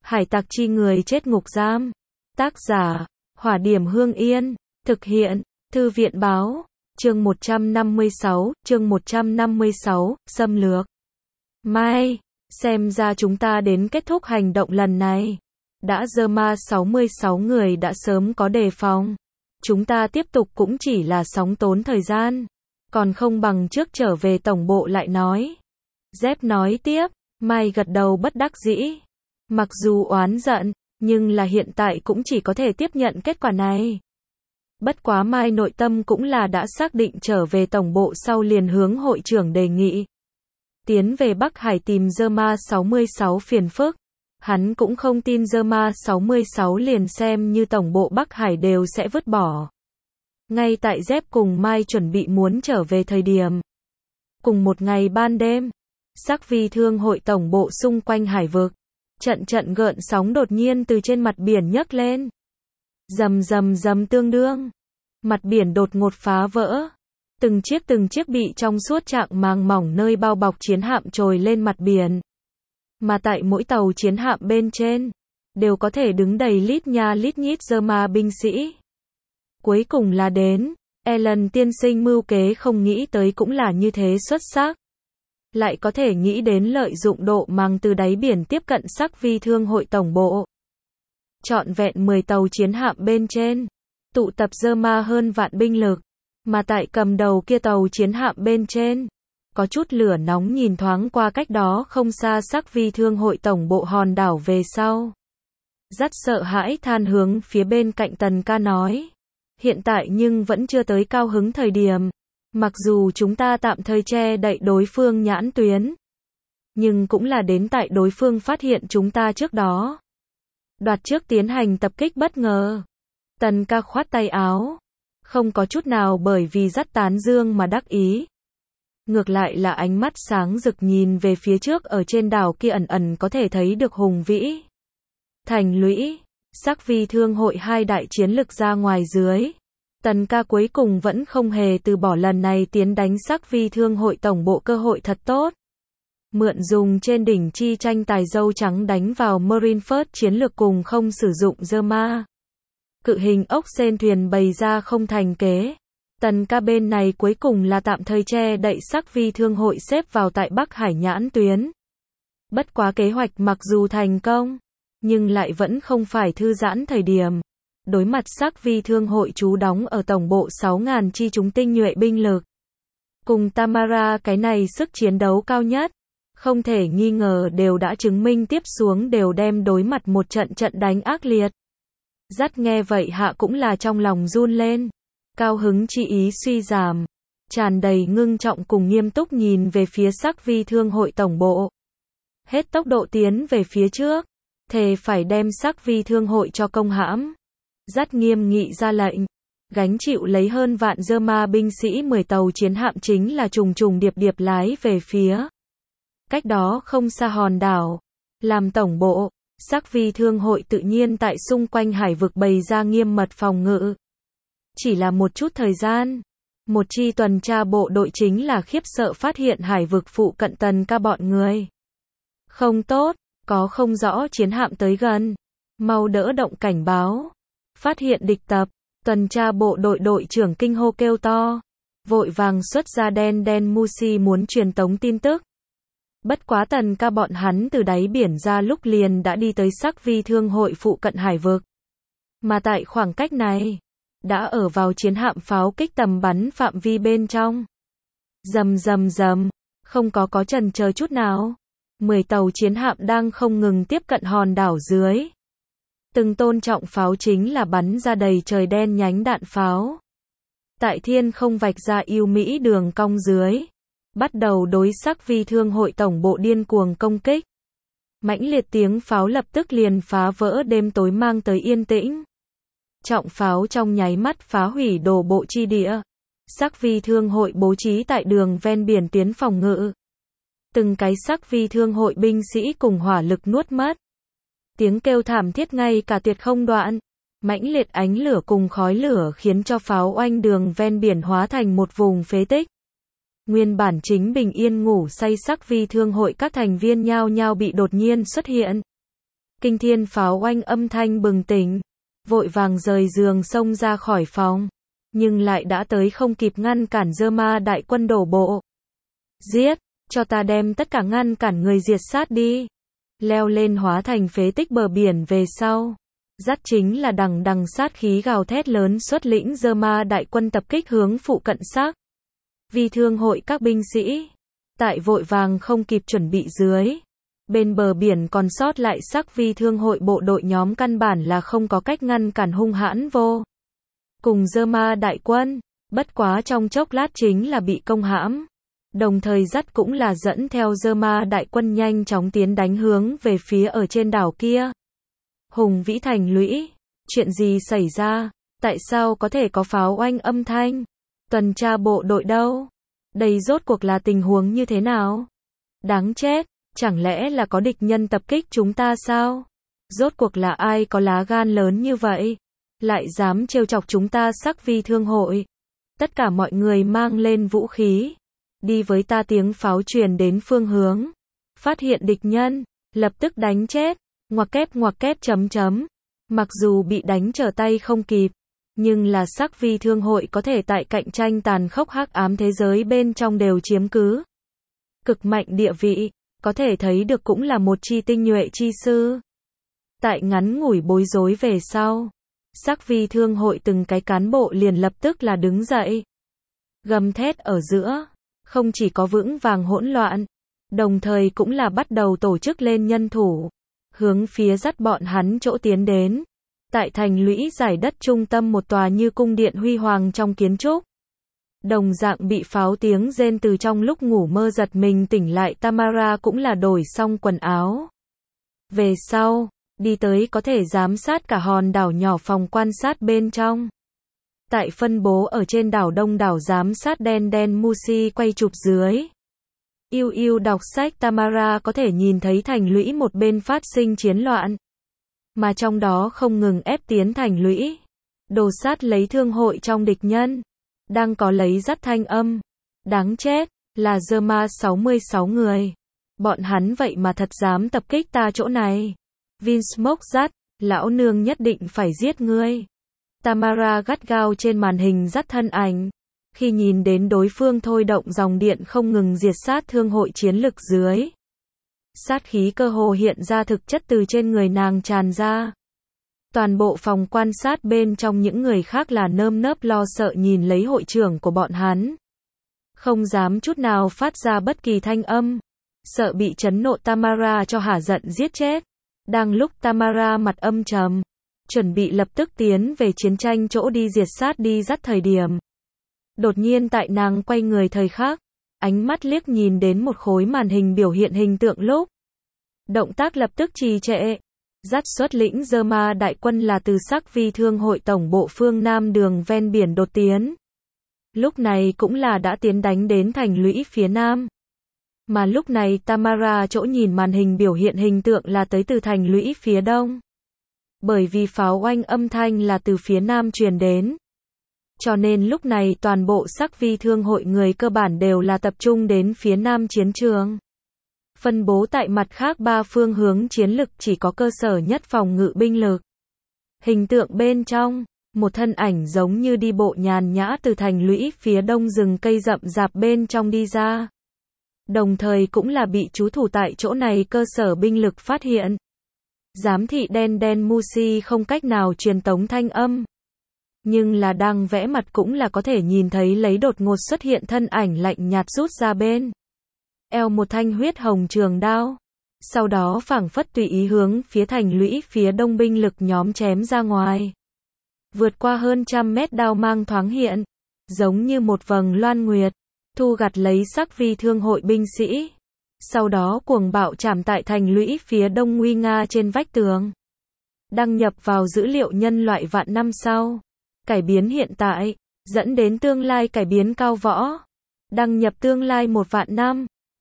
Hải tặc chi người chết ngục giam. Tác giả, Hỏa Điểm Hương Yên. Thực hiện, Thư viện Báo. Chương 156, xâm lược. Mai, xem ra chúng ta đến kết thúc hành động lần này. Đã Zerma 66 người đã sớm có đề phòng. Chúng ta tiếp tục cũng chỉ là sóng tốn thời gian. Còn không bằng trước trở về tổng bộ lại nói. Dép nói tiếp, Mai gật đầu bất đắc dĩ. Mặc dù oán giận, nhưng là hiện tại cũng chỉ có thể tiếp nhận kết quả này. Bất quá Mai nội tâm cũng là đã xác định trở về tổng bộ sau liền hướng hội trưởng đề nghị. Tiến về Bắc Hải tìm Zerma 66 phiền phức. Hắn cũng không tin Zerma 66 liền xem như tổng bộ Bắc Hải đều sẽ vứt bỏ. Ngay tại Dép cùng Mai chuẩn bị muốn trở về thời điểm. Cùng một ngày ban đêm, Sắc Vi Thương hội tổng bộ xung quanh hải vực. Trận gợn sóng đột nhiên từ trên mặt biển nhấc lên. Rầm tương đương. Mặt biển đột ngột phá vỡ. Từng chiếc bị trong suốt trạng màng mỏng nơi bao bọc chiến hạm trồi lên mặt biển. Mà tại mỗi tàu chiến hạm bên trên, đều có thể đứng đầy lít nha lít nhít Zerma binh sĩ. Cuối cùng là đến, Ellen tiên sinh mưu kế không nghĩ tới cũng là như thế xuất sắc. Lại có thể nghĩ đến lợi dụng độ màng từ đáy biển tiếp cận Sắc Vi Thương hội tổng bộ. Trọn vẹn 10 tàu chiến hạm bên trên, tụ tập Zerma hơn vạn binh lực, mà tại cầm đầu kia tàu chiến hạm bên trên, có chút lửa nóng nhìn thoáng qua cách đó không xa Sắc Vi Thương hội tổng bộ hòn đảo về sau. Rất sợ hãi than hướng phía bên cạnh Tần Ca nói. Hiện tại nhưng vẫn chưa tới cao hứng thời điểm. Mặc dù chúng ta tạm thời che đậy đối phương nhãn tuyến, nhưng cũng là đến tại đối phương phát hiện chúng ta trước đó. Đoạt trước tiến hành tập kích bất ngờ. Tần Ca khoát tay áo. Không có chút nào bởi vì dắt tán dương mà đắc ý. Ngược lại là ánh mắt sáng rực nhìn về phía trước ở trên đảo kia ẩn có thể thấy được hùng vĩ. Thành lũy, Sắc Vi Thương hội hai đại chiến lực ra ngoài dưới. Tần Ca cuối cùng vẫn không hề từ bỏ lần này tiến đánh Sắc Vi Thương hội tổng bộ cơ hội thật tốt. Mượn dùng trên đỉnh chi tranh tài dâu trắng đánh vào Marineford chiến lược cùng không sử dụng Zerma. Cự hình ốc sên thuyền bày ra không thành kế. Tần Ca bên này cuối cùng là tạm thời che đậy Sắc Vi Thương hội xếp vào tại Bắc Hải nhãn tuyến. Bất quá kế hoạch mặc dù thành công, nhưng lại vẫn không phải thư giãn thời điểm. Đối mặt Sắc Vi Thương hội trú đóng ở tổng bộ 6.000 chi chúng tinh nhuệ binh lực. Cùng Tamara cái này sức chiến đấu cao nhất, không thể nghi ngờ đều đã chứng minh tiếp xuống đều đem đối mặt một trận đánh ác liệt. Dắt nghe vậy hạ cũng là trong lòng run lên. Cao hứng chi ý suy giảm. Tràn đầy ngưng trọng cùng nghiêm túc nhìn về phía Sắc Vi Thương hội tổng bộ. Hết tốc độ tiến về phía trước. Thề phải đem Sắc Vi Thương hội cho công hãm. Dắt nghiêm nghị ra lệnh. Gánh chịu lấy hơn vạn Zerma binh sĩ 10 tàu chiến hạm chính là trùng điệp lái về phía. Cách đó không xa hòn đảo. Làm tổng bộ, Sắc Vi Thương hội tự nhiên tại xung quanh hải vực bày ra nghiêm mật phòng ngự. Chỉ là một chút thời gian. Một chi tuần tra bộ đội chính là khiếp sợ phát hiện hải vực phụ cận Tần Ca bọn người. Không tốt, có không rõ chiến hạm tới gần. Mau đỡ động cảnh báo. Phát hiện địch tập, tuần tra bộ đội đội trưởng kinh hô kêu to. Vội vàng xuất ra đen Musi muốn truyền tống tin tức. Bất quá Tần Ca bọn hắn từ đáy biển ra lúc liền đã đi tới Sắc Vi Thương hội phụ cận hải vực. Mà tại khoảng cách này, đã ở vào chiến hạm pháo kích tầm bắn phạm vi bên trong. Rầm, không có chần chờ chút nào. 10 tàu chiến hạm đang không ngừng tiếp cận hòn đảo dưới. Từng tôn trọng pháo chính là bắn ra đầy trời đen nhánh đạn pháo. Tại thiên không vạch ra yêu mỹ đường cong dưới. Bắt đầu đối Sắc Vi Thương hội tổng bộ điên cuồng công kích. Mãnh liệt tiếng pháo lập tức liền phá vỡ đêm tối mang tới yên tĩnh. Trọng pháo trong nháy mắt phá hủy đổ bộ chi địa. Sắc Vi Thương hội bố trí tại đường ven biển tiến phòng ngự. Từng cái Sắc Vi Thương hội binh sĩ cùng hỏa lực nuốt mất. Tiếng kêu thảm thiết ngay cả tuyệt không đoạn. Mãnh liệt ánh lửa cùng khói lửa khiến cho pháo oanh đường ven biển hóa thành một vùng phế tích. Nguyên bản chính bình yên ngủ say Sắc Vi Thương hội các thành viên nhao nhao bị đột nhiên xuất hiện. Kinh thiên pháo oanh âm thanh bừng tỉnh, vội vàng rời giường xông ra khỏi phòng, nhưng lại đã tới không kịp ngăn cản Dơ-ma đại quân đổ bộ. Giết, cho ta đem tất cả ngăn cản người diệt sát đi. Leo lên hóa thành phế tích bờ biển về sau. Dắt chính là đằng đằng sát khí gào thét lớn xuất lĩnh Dơ-ma đại quân tập kích hướng phụ cận Sắc Vi thương hội các binh sĩ. Tại vội vàng không kịp chuẩn bị dưới. Bên bờ biển còn sót lại Sắc Vi thương hội bộ đội nhóm căn bản là không có cách ngăn cản hung hãn vô cùng Dơ-ma đại quân. Bất quá trong chốc lát chính là bị công hãm. Đồng thời dắt cũng là dẫn theo Dơ-ma đại quân nhanh chóng tiến đánh hướng về phía ở trên đảo kia. Hùng Vĩ thành lũy. Chuyện gì xảy ra? Tại sao có thể có pháo oanh âm thanh? Tuần tra bộ đội đâu? Đây rốt cuộc là tình huống như thế nào? Đáng chết, chẳng lẽ là có địch nhân tập kích chúng ta sao? Rốt cuộc là ai có lá gan lớn như vậy? Lại dám trêu chọc chúng ta Sắc Vi thương hội. Tất cả mọi người mang lên vũ khí. Đi với ta, tiếng pháo truyền đến phương hướng. Phát hiện địch nhân, lập tức đánh chết. Ngoặc kép chấm chấm. Mặc dù bị đánh trở tay không kịp, nhưng là Sắc Vi thương hội có thể tại cạnh tranh tàn khốc hắc ám thế giới bên trong đều chiếm cứ cực mạnh địa vị, có thể thấy được cũng là một chi tinh nhuệ chi sư. Tại ngắn ngủi bối rối về sau, Sắc Vi thương hội từng cái cán bộ liền lập tức là đứng dậy. Gầm thét ở giữa, không chỉ có vững vàng hỗn loạn, đồng thời cũng là bắt đầu tổ chức lên nhân thủ, hướng phía dắt bọn hắn chỗ tiến đến. Tại thành lũy giải đất trung tâm một tòa như cung điện huy hoàng trong kiến trúc. Đồng dạng bị pháo tiếng rên từ trong lúc ngủ mơ giật mình tỉnh lại, Tamara cũng là đổi xong quần áo. Về sau, đi tới có thể giám sát cả hòn đảo nhỏ phòng quan sát bên trong. Tại phân bố ở trên đảo đông đảo giám sát đen Musi quay chụp dưới. Yêu đọc sách, Tamara có thể nhìn thấy thành lũy một bên phát sinh chiến loạn. Mà trong đó không ngừng ép tiến thành lũy. Đồ sát lấy thương hội trong địch nhân. Đang có lấy dắt thanh âm. Đáng chết, là Dơ-ma 66 người. Bọn hắn vậy mà thật dám tập kích ta chỗ này. Vinsmoke dắt, lão nương nhất định phải giết ngươi. Tamara gắt gao trên màn hình dắt thân ảnh. Khi nhìn đến đối phương thôi động dòng điện không ngừng diệt sát thương hội chiến lực dưới. Sát khí cơ hồ hiện ra thực chất từ trên người nàng tràn ra. Toàn bộ phòng quan sát bên trong những người khác là nơm nớp lo sợ nhìn lấy hội trưởng của bọn hắn. Không dám chút nào phát ra bất kỳ thanh âm. Sợ bị chấn nộ Tamara cho hả giận giết chết. Đang lúc Tamara mặt âm trầm, chuẩn bị lập tức tiến về chiến tranh chỗ đi diệt sát đi dắt thời điểm. Đột nhiên tại nàng quay người thời khắc, ánh mắt liếc nhìn đến một khối màn hình biểu hiện hình tượng lúc. Động tác lập tức trì trệ. Dắt xuất lĩnh Dơ-ma đại quân là từ Sắc Vi thương hội tổng bộ phương Nam đường ven biển đột tiến. Lúc này cũng là đã tiến đánh đến thành lũy phía Nam. Mà lúc này Tamara chỗ nhìn màn hình biểu hiện hình tượng là tới từ thành lũy phía Đông. Bởi vì pháo oanh âm thanh là từ phía Nam truyền đến. Cho nên lúc này toàn bộ Sắc Vi thương hội người cơ bản đều là tập trung đến phía Nam chiến trường. Phân bố tại mặt khác ba phương hướng chiến lực chỉ có cơ sở nhất phòng ngự binh lực. Hình tượng bên trong, một thân ảnh giống như đi bộ nhàn nhã từ thành lũy phía đông rừng cây rậm rạp bên trong đi ra. Đồng thời cũng là bị trú thủ tại chỗ này cơ sở binh lực phát hiện. Giám thị đen Musi không cách nào truyền tống thanh âm. Nhưng là đang vẽ mặt cũng là có thể nhìn thấy lấy đột ngột xuất hiện thân ảnh lạnh nhạt rút ra bên eo một thanh huyết hồng trường đao. Sau đó phảng phất tùy ý hướng phía thành lũy phía đông binh lực nhóm chém ra ngoài. Vượt qua hơn 100 mét đao mang thoáng hiện, giống như một vầng loan nguyệt, thu gặt lấy Sắc Vi thương hội binh sĩ. Sau đó cuồng bạo chạm tại thành lũy phía đông nguy nga trên vách tường. Đăng nhập vào dữ liệu nhân loại vạn năm sau. Cải biến hiện tại, dẫn đến tương lai cải biến cao võ. Đăng nhập tương lai 1 vạn năm.